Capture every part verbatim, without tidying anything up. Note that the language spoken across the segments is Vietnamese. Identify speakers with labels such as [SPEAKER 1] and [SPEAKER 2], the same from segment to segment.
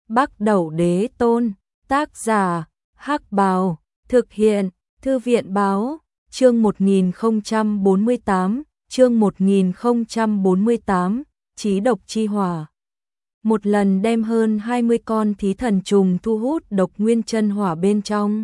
[SPEAKER 1] Bắc Đẩu Đế Tôn, tác giả, Hắc Bào, thực hiện, Thư viện báo, chương một nghìn không trăm bốn mươi tám, chương một nghìn không trăm bốn mươi tám, Chí độc chi hỏa. Một lần đem hơn hai mươi con thí thần trùng thu hút độc nguyên chân hỏa bên trong.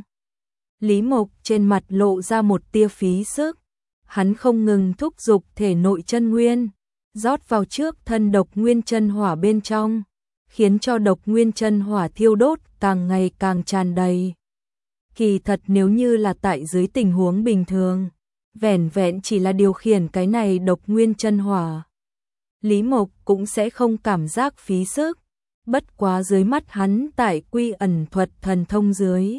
[SPEAKER 1] Lý Mộc trên mặt lộ ra một tia phí sức, hắn không ngừng thúc giục thể nội chân nguyên, rót vào trước thân độc nguyên chân hỏa bên trong, khiến cho độc nguyên chân hỏa thiêu đốt càng ngày càng tràn đầy. Kỳ thật nếu như là tại dưới tình huống bình thường, vẻn vẹn chỉ là điều khiển cái này độc nguyên chân hỏa, Lý Mộc cũng sẽ không cảm giác phí sức, bất quá dưới mắt hắn tại quy ẩn thuật thần thông dưới,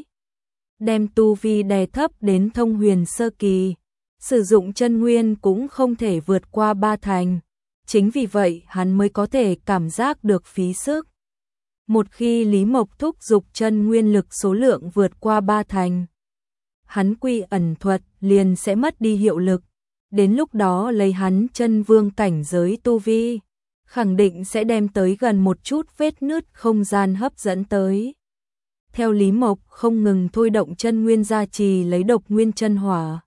[SPEAKER 1] đem tu vi đè thấp đến thông huyền sơ kỳ, sử dụng chân nguyên cũng không thể vượt qua ba thành, chính vì vậy hắn mới có thể cảm giác được phí sức. Một khi Lý Mộc thúc giục chân nguyên lực số lượng vượt qua ba thành, hắn quy ẩn thuật liền sẽ mất đi hiệu lực, đến lúc đó lấy hắn chân vương cảnh giới tu vi, khẳng định sẽ đem tới gần một chút vết nứt không gian hấp dẫn tới. Theo Lý Mộc không ngừng thôi động chân nguyên gia trì lấy độc nguyên chân hỏa,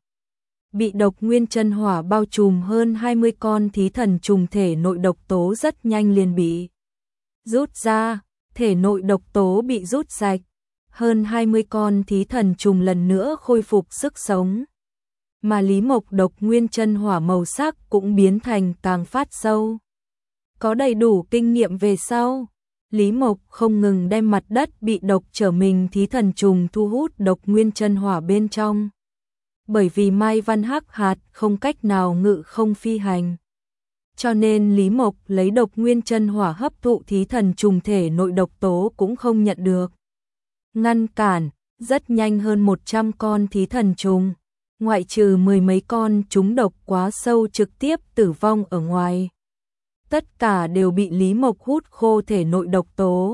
[SPEAKER 1] bị độc nguyên chân hỏa bao trùm hơn hai mươi con thí thần trùng thể nội độc tố rất nhanh liền bị rút ra, thể nội độc tố bị rút sạch, hơn hai mươi con thí thần trùng lần nữa khôi phục sức sống. Mà Lý Mộc độc nguyên chân hỏa màu sắc cũng biến thành càng phát sâu. Có đầy đủ kinh nghiệm về sau, Lý Mộc không ngừng đem mặt đất bị độc trở mình thí thần trùng thu hút độc nguyên chân hỏa bên trong. Bởi vì Mai Văn Hắc Hạt không cách nào ngự không phi hành, cho nên Lý Mộc lấy độc nguyên chân hỏa hấp thụ thí thần trùng thể nội độc tố cũng không nhận được ngăn cản, rất nhanh hơn một trăm con thí thần trùng, ngoại trừ mười mấy con trúng độc quá sâu trực tiếp tử vong ở ngoài, tất cả đều bị Lý Mộc hút khô thể nội độc tố.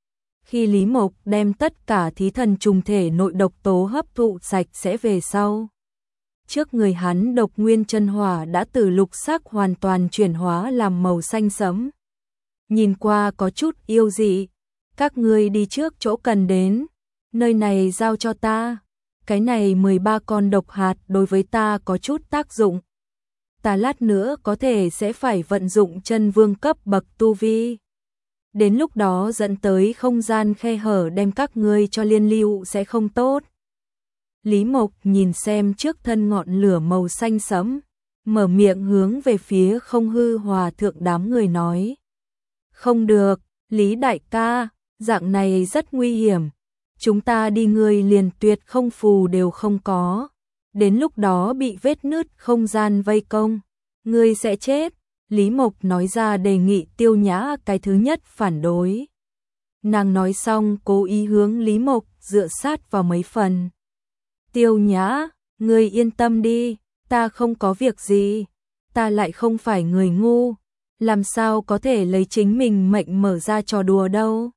[SPEAKER 1] Khi Lý Mộc đem tất cả thí thần trùng thể nội độc tố hấp thụ sạch sẽ về sau, trước người hắn độc nguyên chân hỏa đã từ lục sắc hoàn toàn chuyển hóa làm màu xanh sẫm. Nhìn qua có chút yêu dị, các ngươi đi trước chỗ cần đến, nơi này giao cho ta, cái này mười ba con độc hạt đối với ta có chút tác dụng. Ta lát nữa có thể sẽ phải vận dụng chân vương cấp bậc tu vi. Đến lúc đó dẫn tới không gian khe hở đem các ngươi cho liên lưu sẽ không tốt. Lý Mộc nhìn xem trước thân ngọn lửa màu xanh sẫm, mở miệng hướng về phía Không Hư Hòa thượng đám người nói. Không được, Lý đại ca, dạng này rất nguy hiểm. Chúng ta đi người liền tuyệt không phù đều không có. Đến lúc đó bị vết nứt không gian vây công, ngươi sẽ chết. Lý Mộc nói ra đề nghị Tiêu Nhã cái thứ nhất phản đối. Nàng nói xong cố ý hướng Lý Mộc dựa sát vào mấy phần. Tiêu Nhã, ngươi yên tâm đi, ta không có việc gì, ta lại không phải người ngu, làm sao có thể lấy chính mình mệnh mở ra trò đùa đâu.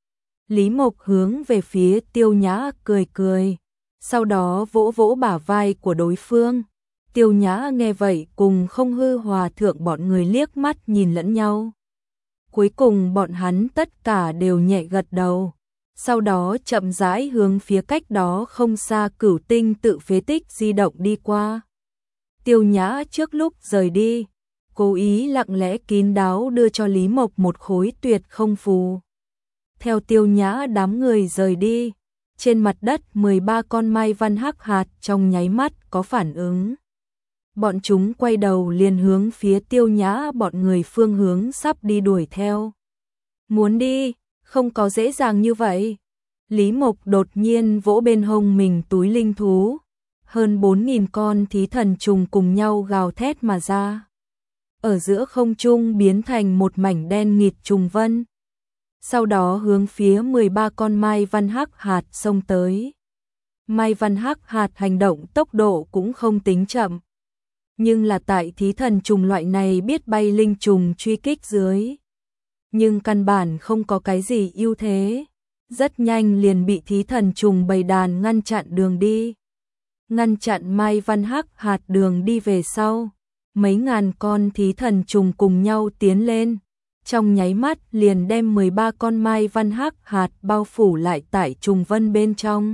[SPEAKER 1] Lý Mộc hướng về phía Tiêu Nhã cười cười, sau đó vỗ vỗ bả vai của đối phương. Tiêu Nhã nghe vậy cùng Không Hư Hòa thượng bọn người liếc mắt nhìn lẫn nhau. Cuối cùng bọn hắn tất cả đều nhẹ gật đầu. Sau đó chậm rãi hướng phía cách đó không xa Cửu Tinh tự phế tích di động đi qua. Tiêu Nhã trước lúc rời đi, cố ý lặng lẽ kín đáo đưa cho Lý Mộc một khối tuyệt không phù. Theo Tiêu Nhã đám người rời đi, trên mặt đất mười ba con Mai Văn Hắc Hạt trong nháy mắt có phản ứng. Bọn chúng quay đầu liền hướng phía Tiêu Nhã bọn người phương hướng sắp đi đuổi theo. Muốn đi, không có dễ dàng như vậy. Lý Mộc đột nhiên vỗ bên hông mình túi linh thú. Hơn bốn nghìn con thí thần trùng cùng nhau gào thét mà ra. Ở giữa không trung biến thành một mảnh đen nghịt trùng vân. Sau đó hướng phía mười ba con Mai Văn Hắc Hạt xông tới. Mai Văn Hắc Hạt hành động tốc độ cũng không tính chậm. Nhưng là tại thí thần trùng loại này biết bay linh trùng truy kích dưới. Nhưng căn bản không có cái gì ưu thế. Rất nhanh liền bị thí thần trùng bầy đàn ngăn chặn đường đi. Ngăn chặn Mai Văn Hắc Hạt đường đi về sau. Mấy ngàn con thí thần trùng cùng nhau tiến lên. trong nháy mắt liền đem mười ba con mai văn hắc hạt bao phủ lại tại trùng vân bên trong.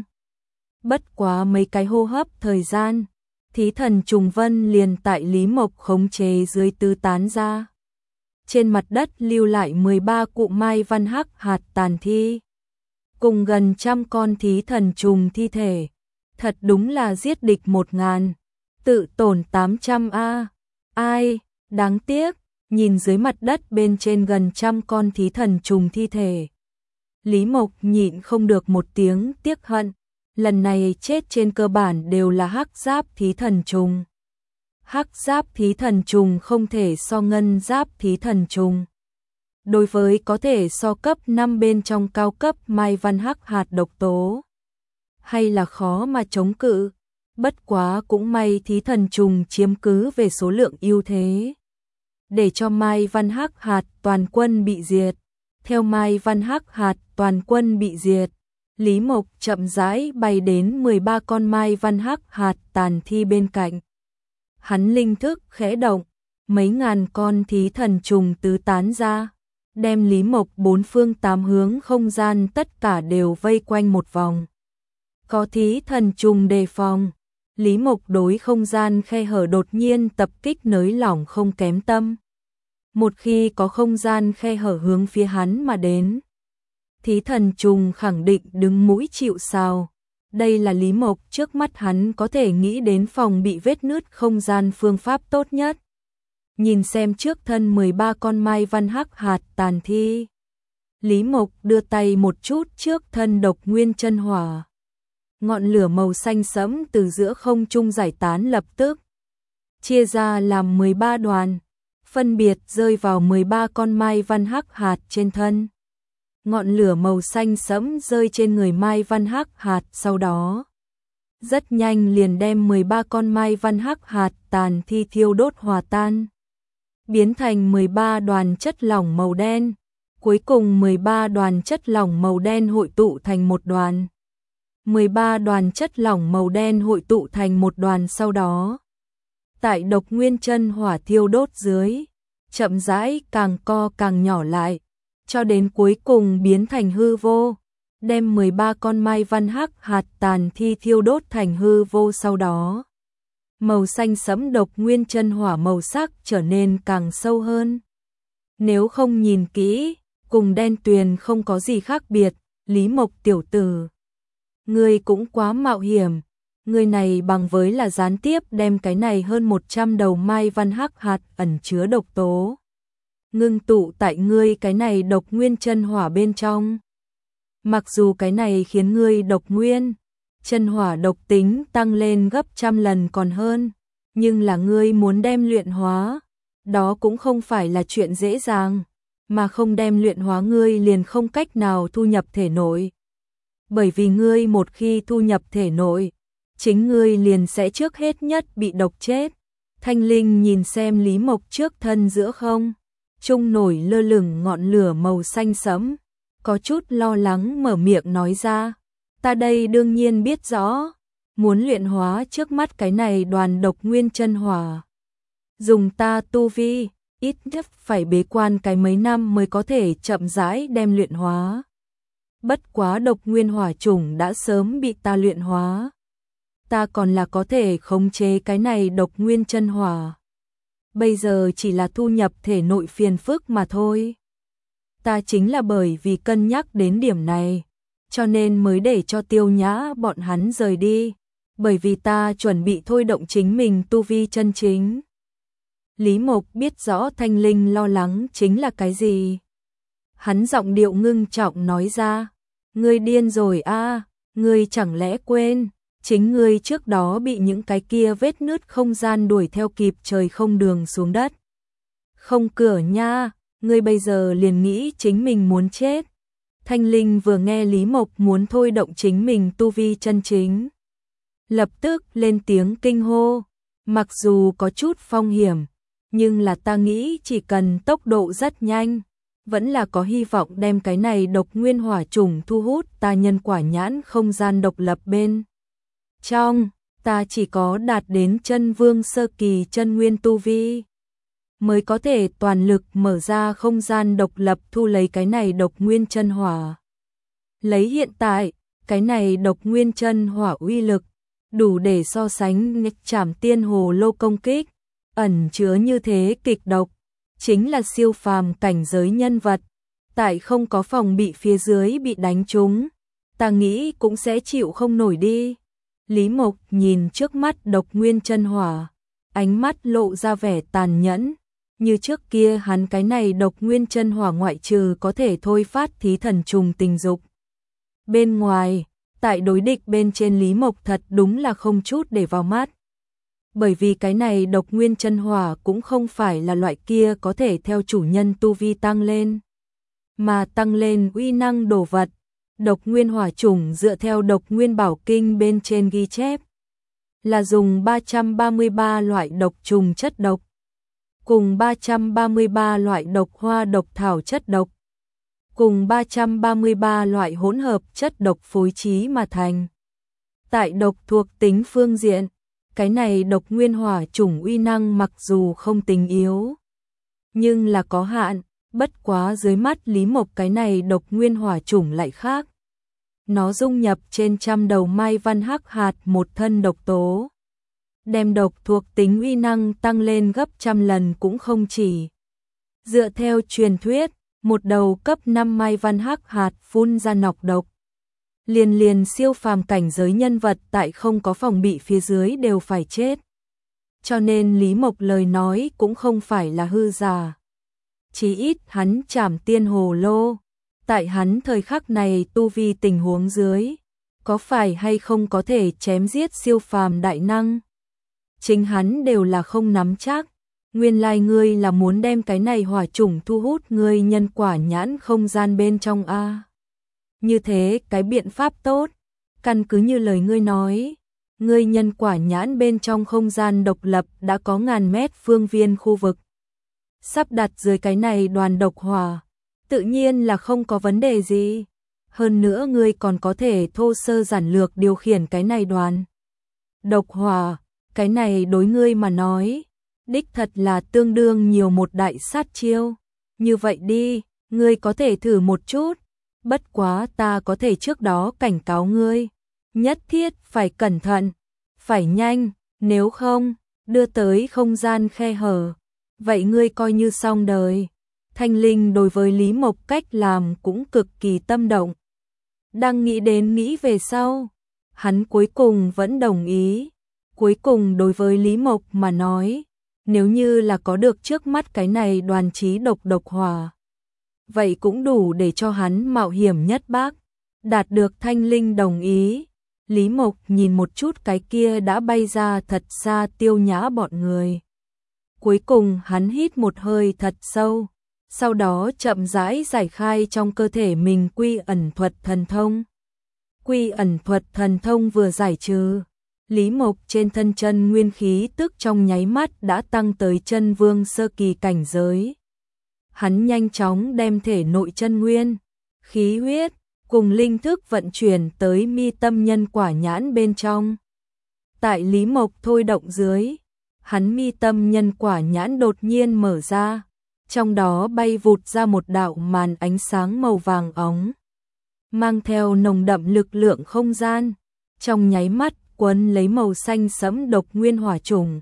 [SPEAKER 1] Bất quá mấy cái hô hấp thời gian, thí thần trùng vân liền tại Lý Mộc khống chế dưới tứ tán ra. Trên mặt đất lưu lại mười ba cụm mai văn hắc hạt tàn thi, cùng gần trăm con thí thần trùng thi thể. Thật đúng là giết địch một ngàn, tự tổn tám trăm a. Ai, đáng tiếc, nhìn dưới mặt đất bên trên gần trăm con thí thần trùng thi thể. Lý Mộc nhịn không được một tiếng tiếc hận, lần này chết trên cơ bản đều là hắc giáp thí thần trùng. Hắc giáp thí thần trùng không thể so ngân giáp thí thần trùng. Đối với có thể so cấp năm bên trong cao cấp mai văn hắc hạt độc tố, hay là khó mà chống cự. Bất quá cũng may thí thần trùng chiếm cứ về số lượng ưu thế, để cho mai văn hắc hạt toàn quân bị diệt. Theo mai văn hắc hạt toàn quân bị diệt, Lý Mộc chậm rãi bay đến mười ba con mai văn hắc hạt tàn thi bên cạnh. Hắn linh thức khẽ động, mấy ngàn con thí thần trùng tứ tán ra, đem Lý Mộc bốn phương tám hướng không gian tất cả đều vây quanh một vòng. Có thí thần trùng đề phòng, Lý Mộc đối không gian khe hở đột nhiên tập kích nới lỏng không kém tâm. Một khi có không gian khe hở hướng phía hắn mà đến, thí thần trùng khẳng định đứng mũi chịu sào. Đây là Lý Mộc trước mắt hắn có thể nghĩ đến phòng bị vết nứt không gian phương pháp tốt nhất. Nhìn xem trước thân mười ba con mai văn hắc hạt tàn thi, Lý Mộc đưa tay một chút trước thân độc nguyên chân hỏa. Ngọn lửa màu xanh sẫm từ giữa không trung giải tán lập tức, chia ra làm mười ba đoàn, phân biệt rơi vào mười ba con mai văn hắc hạt trên thân. Ngọn lửa màu xanh sẫm rơi trên người mai văn hắc hạt, sau đó rất nhanh liền đem mười ba con mai văn hắc hạt tàn thi thiêu đốt hòa tan, biến thành mười ba đoàn chất lỏng màu đen. Cuối cùng mười ba đoàn chất lỏng màu đen hội tụ thành một đoàn. mười ba đoàn chất lỏng màu đen hội tụ thành một đoàn, sau đó tại độc nguyên chân hỏa thiêu đốt dưới, chậm rãi càng co càng nhỏ lại, cho đến cuối cùng biến thành hư vô, đem mười ba con mai văn hắc hạt tàn thi thiêu đốt thành hư vô. Sau đó màu xanh sẫm độc nguyên chân hỏa màu sắc trở nên càng sâu hơn. Nếu không nhìn kỹ, cùng đen tuyền không có gì khác biệt. Lý Mộc tiểu tử, ngươi cũng quá mạo hiểm. Ngươi này bằng với là gián tiếp đem cái này hơn một trăm đầu mai văn hắc hạt ẩn chứa độc tố ngưng tụ tại ngươi cái này độc nguyên chân hỏa bên trong. Mặc dù cái này khiến ngươi độc nguyên chân hỏa độc tính tăng lên gấp trăm lần còn hơn, nhưng là ngươi muốn đem luyện hóa, đó cũng không phải là chuyện dễ dàng, mà không đem luyện hóa ngươi liền không cách nào thu nhập thể nội. Bởi vì ngươi một khi thu nhập thể nội, chính ngươi liền sẽ trước hết nhất bị độc chết. Thanh Linh nhìn xem Lý Mộc trước thân giữa không trung nổi lơ lửng ngọn lửa màu xanh sẫm, có chút lo lắng mở miệng nói ra, ta đây đương nhiên biết rõ, muốn luyện hóa trước mắt cái này đoàn độc nguyên chân hỏa, dùng ta tu vi, ít nhất phải bế quan cái mấy năm mới có thể chậm rãi đem luyện hóa. Bất quá độc nguyên hỏa chủng đã sớm bị ta luyện hóa, ta còn là có thể khống chế cái này độc nguyên chân hỏa. Bây giờ chỉ là thu nhập thể nội phiền phức mà thôi. Ta chính là bởi vì cân nhắc đến điểm này, cho nên mới để cho Tiêu Nhã bọn hắn rời đi, bởi vì ta chuẩn bị thôi động chính mình tu vi chân chính. Lý Mộc biết rõ Thanh Linh lo lắng chính là cái gì. Hắn giọng điệu ngưng trọng nói ra, ngươi điên rồi a, à, ngươi chẳng lẽ quên, chính ngươi trước đó bị những cái kia vết nứt không gian đuổi theo kịp trời không đường xuống đất. Không cửa nha, ngươi bây giờ liền nghĩ chính mình muốn chết. Thanh Linh vừa nghe Lý Mộc muốn thôi động chính mình tu vi chân chính, lập tức lên tiếng kinh hô, mặc dù có chút phong hiểm, nhưng là ta nghĩ chỉ cần tốc độ rất nhanh, vẫn là có hy vọng đem cái này độc nguyên hỏa chủng thu hút ta nhân quả nhãn không gian độc lập bên trong. Ta chỉ có đạt đến chân vương sơ kỳ chân nguyên tu vi, mới có thể toàn lực mở ra không gian độc lập thu lấy cái này độc nguyên chân hỏa. Lấy hiện tại, cái này độc nguyên chân hỏa uy lực, đủ để so sánh Trảm Tiên Hồ Lô công kích, ẩn chứa như thế kịch độc, chính là siêu phàm cảnh giới nhân vật, tại không có phòng bị phía dưới bị đánh trúng, ta nghĩ cũng sẽ chịu không nổi đi. Lý Mộc nhìn trước mắt độc nguyên chân hỏa, ánh mắt lộ ra vẻ tàn nhẫn, như trước kia hắn cái này độc nguyên chân hỏa ngoại trừ có thể thôi phát thí thần trùng tình dục. Bên ngoài, tại đối địch bên trên Lý Mộc thật đúng là không chút để vào mắt. Bởi vì cái này độc nguyên chân hỏa cũng không phải là loại kia có thể theo chủ nhân tu vi tăng lên, mà tăng lên uy năng đồ vật. Độc nguyên hỏa chủng dựa theo độc nguyên bảo kinh bên trên ghi chép, là dùng ba trăm ba mươi ba loại độc trùng chất độc, cùng ba trăm ba mươi ba loại độc hoa độc thảo chất độc, cùng ba trăm ba mươi ba loại hỗn hợp chất độc phối trí mà thành. Tại độc thuộc tính phương diện, cái này độc nguyên hỏa chủng uy năng mặc dù không tính yếu, nhưng là có hạn, bất quá dưới mắt Lý Mộc cái này độc nguyên hỏa chủng lại khác. Nó dung nhập trên trăm đầu mai văn hắc hạt một thân độc tố, đem độc thuộc tính uy năng tăng lên gấp trăm lần cũng không chỉ. Dựa theo truyền thuyết, một đầu cấp năm mai văn hắc hạt phun ra nọc độc, liền liền siêu phàm cảnh giới nhân vật tại không có phòng bị phía dưới đều phải chết. Cho nên Lý Mộc lời nói cũng không phải là hư giả. Chí ít hắn Trảm Tiên Hồ Lô, tại hắn thời khắc này tu vi tình huống dưới, có phải hay không có thể chém giết siêu phàm đại năng, chính hắn đều là không nắm chắc. Nguyên lai ngươi là muốn đem cái này hỏa chủng thu hút ngươi nhân quả nhãn không gian bên trong a. Như thế cái biện pháp tốt, căn cứ như lời ngươi nói, ngươi nhân quả nhãn bên trong không gian độc lập đã có ngàn mét phương viên khu vực, sắp đặt dưới cái này đoàn độc hỏa, tự nhiên là không có vấn đề gì. Hơn nữa ngươi còn có thể thô sơ giản lược điều khiển cái này đoàn độc hỏa, cái này đối ngươi mà nói, đích thật là tương đương nhiều một đại sát chiêu. Như vậy đi, ngươi có thể thử một chút, bất quá ta có thể trước đó cảnh cáo ngươi, nhất thiết phải cẩn thận, phải nhanh, nếu không, đưa tới không gian khe hở, vậy ngươi coi như xong đời. Thanh Linh đối với Lý Mộc cách làm cũng cực kỳ tâm động. Đang nghĩ đến nghĩ về sau, hắn cuối cùng vẫn đồng ý. Cuối cùng đối với Lý Mộc mà nói, nếu như là có được trước mắt cái này đoàn trí độc độc hỏa, vậy cũng đủ để cho hắn mạo hiểm nhất bác. Đạt được Thanh Linh đồng ý, Lý Mộc nhìn một chút cái kia đã bay ra thật xa Tiêu Nhã bọn người. Cuối cùng hắn hít một hơi thật sâu, sau đó chậm rãi giải khai trong cơ thể mình quy ẩn thuật thần thông. Quy ẩn thuật thần thông vừa giải trừ, Lý Mộc trên thân chân nguyên khí tức trong nháy mắt đã tăng tới chân vương sơ kỳ cảnh giới. Hắn nhanh chóng đem thể nội chân nguyên, khí huyết cùng linh thức vận chuyển tới mi tâm nhân quả nhãn bên trong. Tại Lý Mộc thôi động dưới, hắn mi tâm nhân quả nhãn đột nhiên mở ra, trong đó bay vụt ra một đạo màn ánh sáng màu vàng óng, mang theo nồng đậm lực lượng không gian, trong nháy mắt quấn lấy màu xanh sẫm độc nguyên hỏa trùng.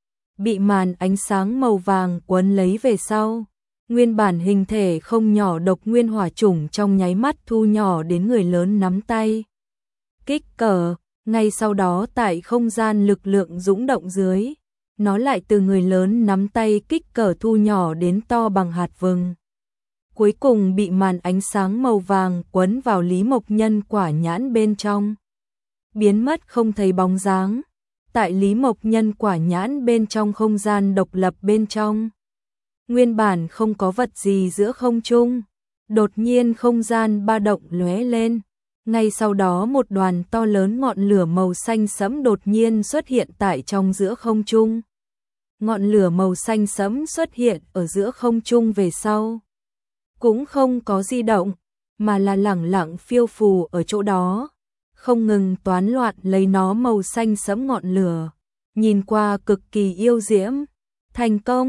[SPEAKER 1] Bị màn ánh sáng màu vàng quấn lấy về sau, nguyên bản hình thể không nhỏ độc nguyên hỏa trùng trong nháy mắt thu nhỏ đến người lớn nắm tay. Kích cỡ, ngay sau đó tại không gian lực lượng dũng động dưới, nó lại từ người lớn nắm tay kích cỡ thu nhỏ đến to bằng hạt vừng. Cuối cùng bị màn ánh sáng màu vàng quấn vào Lý Mộc nhân quả nhãn bên trong, biến mất không thấy bóng dáng. Tại Lý Mộc nhân quả nhãn bên trong không gian độc lập bên trong, nguyên bản không có vật gì giữa không trung, đột nhiên không gian ba động lóe lên, ngay sau đó một đoàn to lớn ngọn lửa màu xanh sẫm đột nhiên xuất hiện tại trong giữa không trung. Ngọn lửa màu xanh sẫm xuất hiện ở giữa không trung về sau, cũng không có di động, mà là lẳng lặng phiêu phù ở chỗ đó, không ngừng toán loạn lấy nó màu xanh sẫm ngọn lửa, nhìn qua cực kỳ yêu diễm. Thành công,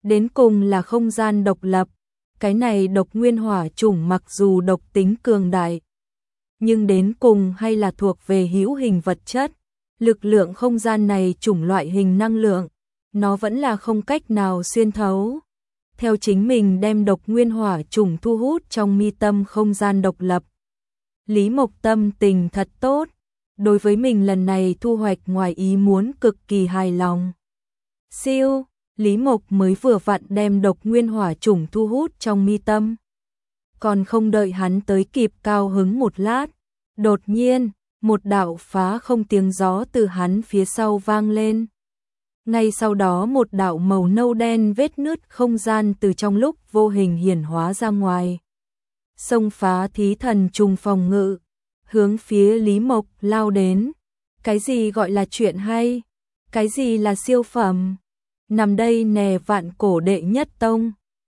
[SPEAKER 1] Đến cùng là không gian độc lập, cái này độc nguyên hỏa chủng mặc dù độc tính cường đại, nhưng đến cùng hay là thuộc về hữu hình vật chất, lực lượng không gian này chủng loại hình năng lượng, nó vẫn là không cách nào xuyên thấu. Theo chính mình đem độc nguyên hỏa chủng thu hút trong mi tâm không gian độc lập. Lý Mộc tâm tình thật tốt, đối với mình lần này thu hoạch ngoài ý muốn cực kỳ hài lòng. Siêu, Lý Mộc mới vừa vặn đem độc nguyên hỏa chủng thu hút trong mi tâm. Còn không đợi hắn tới kịp cao hứng một lát, đột nhiên, một đạo phá không tiếng gió từ hắn phía sau vang lên. Ngay sau đó một đạo màu nâu đen vết nứt không gian từ trong lúc vô hình hiển hóa ra ngoài. Xông phá thí thần trùng phòng ngự, hướng phía Lý Mộc lao đến. Cái gì gọi là chuyện hay? Cái gì là siêu phẩm? Nằm đây nè vạn cổ đệ nhất tông.